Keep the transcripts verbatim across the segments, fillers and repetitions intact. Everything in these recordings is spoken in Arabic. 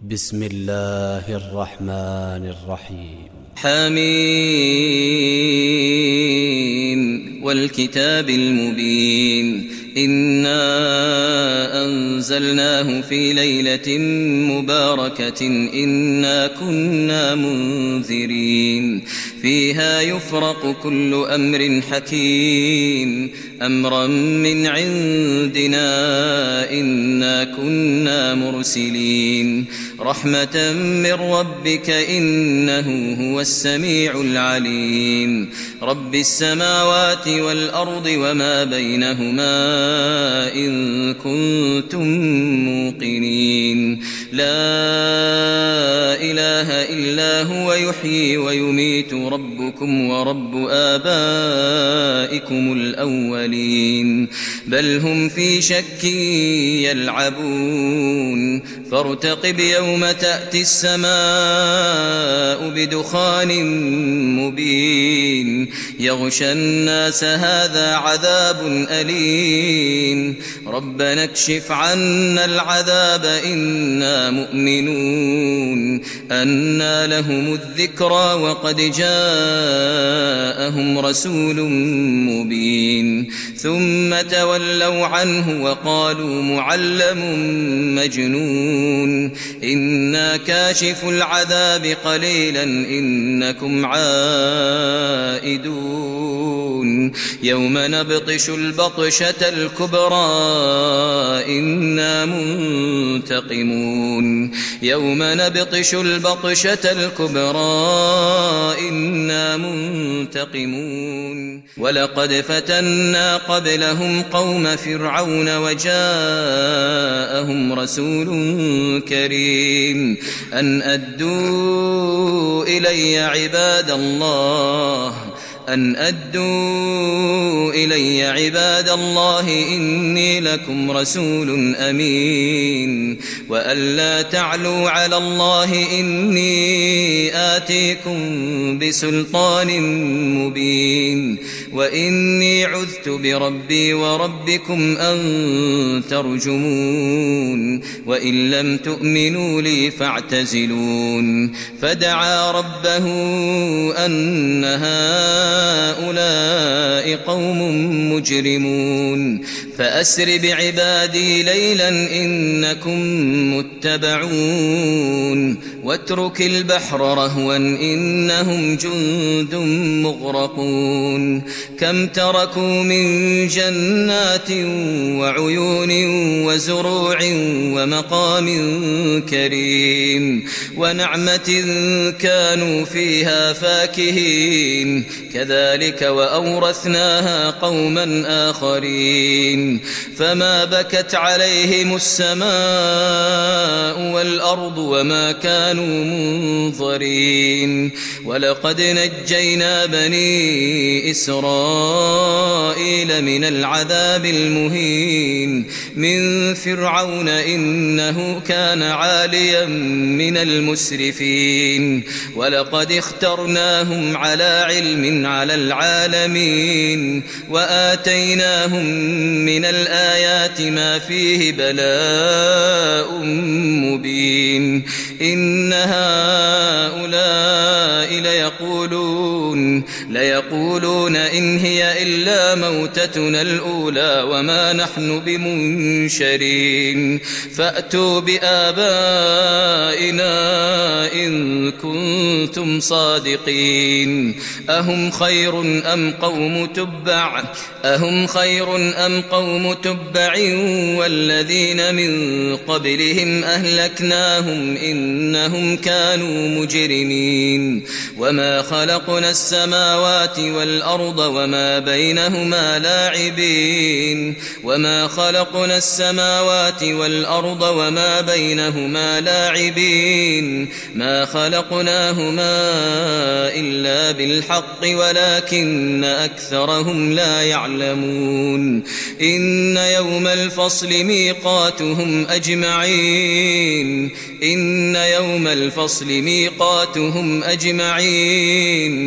بسم الله الرحمن الرحيم. حميم والكتاب المبين إنا أنزلناه في ليلة مباركة إنا كنا منذرين فيها يفرق كل أمر حكيم أمرا من عندنا إنا كنا مرسلين رحمة من ربك إنه هو السميع العليم رب السماوات والأرض وما بينهما إن كنتم موقنين لا إله إلا هو يحيي ويميت ربكم ورب آبائكم الأولين بل هم في شك يلعبون فارتقب يوم تأتي السماء بدخان مبين يغشى الناس هذا عذاب أليم ربنا اكشف عنا العذاب إنا مؤمنون أنى لهم الذكرى وقد جاءهم رسول مبين ثم تولوا عنه وقالوا معلم مجنون إنا كاشف العذاب قليلا إنكم عائدون يوم نبطش البطشة الكبرى إنا منتقمون يوم نبطش البطشة الكبرى إنا منتقمون ولقد فتنا قبلهم قوم فرعون وجاءهم رسول كريم أن أدوا إلي عباد الله أن أدوا إلي عباد الله إني لكم رسول أمين وأن لا تعلوا على الله إني آتيكم بسلطان مبين وإني عذت بربي وربكم أن ترجمون وإن لم تؤمنوا لي فاعتزلون فدعا ربه أن هؤلاء قوم مجرمون فأسر بعبادي ليلا إنكم متبعون واترك البحر رهوا إنهم جند مغرقون كم تركوا من جنات وعيون وزروع ومقام كريم ونعمة كانوا فيها فاكهين كذلك وأورثناها قوما آخرين فما بكت عليهم السماء والأرض وما كانوا منظرين ولقد نجينا بني إسرائيل من العذاب المهين من فرعون إنه كان عاليا من المسرفين ولقد اخترناهم على علم على العالمين وآتيناهم من الآيات ما فيه بلاء مبين إن هؤلاء ليقولون ليقولون إن هي إلا موتتنا الأولى وما نحن بمنشرين فأتوا بآبائنا إن كنتم صادقين أهم خير أم قوم تبع أهم خير أم قوم تبع والذين من قبلهم أهلكناهم إنهم كانوا مجرمين وما خلقنا السماوات والأرض وما بينهما لاعبين وما خلقنا السماوات والأرض وما بينهما لاعبين ما خلقناهما إلا بالحق ولكن أكثرهم لا يعلمون إن يوم الفصل ميقاتهم أجمعين إن يوم الفصل ميقاتهم أجمعين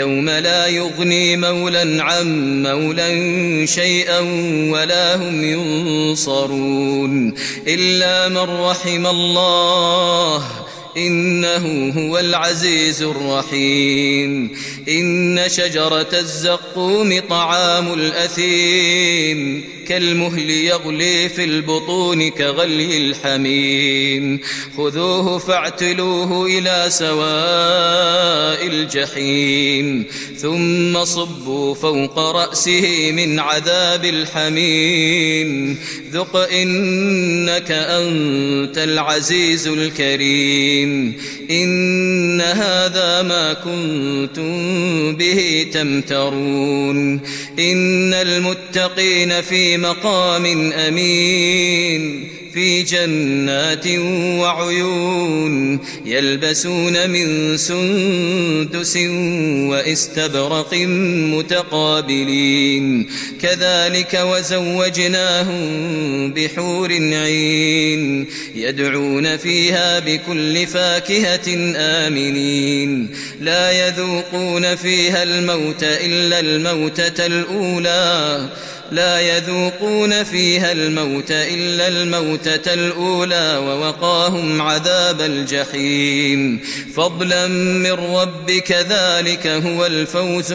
يوم لا يغني مولى عن مولى شيئا ولا هم ينصرون إلا من رحم الله إنه هو العزيز الرحيم إن شجرة الزقوم طعام الأثيم كالمهل يغلي في البطون كغلي الحميم خذوه فاعتلوه إلى سواء الجحيم ثم صبوا فوق رأسه من عذاب الحميم ذق إنك أنت العزيز الكريم إن هذا ما كنتم به تمترون إن المتقين في مقام أمين في جنات وعيون يلبسون من سندس واستبرق متقابلين كذلك وزوجناهم بحور عين يدعون فيها بكل فاكهة آمنين لا يذوقون فيها الموت إلا الموتة الأولى لا يذوقون فيها الموت إلا الموتة الأولى ووقاهم عذاب الجحيم فضلا من ربك ذلك هو الفوز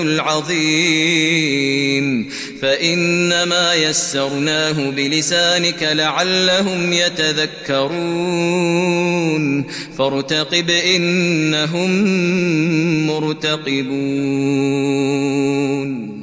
العظيم فإنما يسرناه بلسانك لعلهم يتذكرون فارتقب إنهم مرتقبون.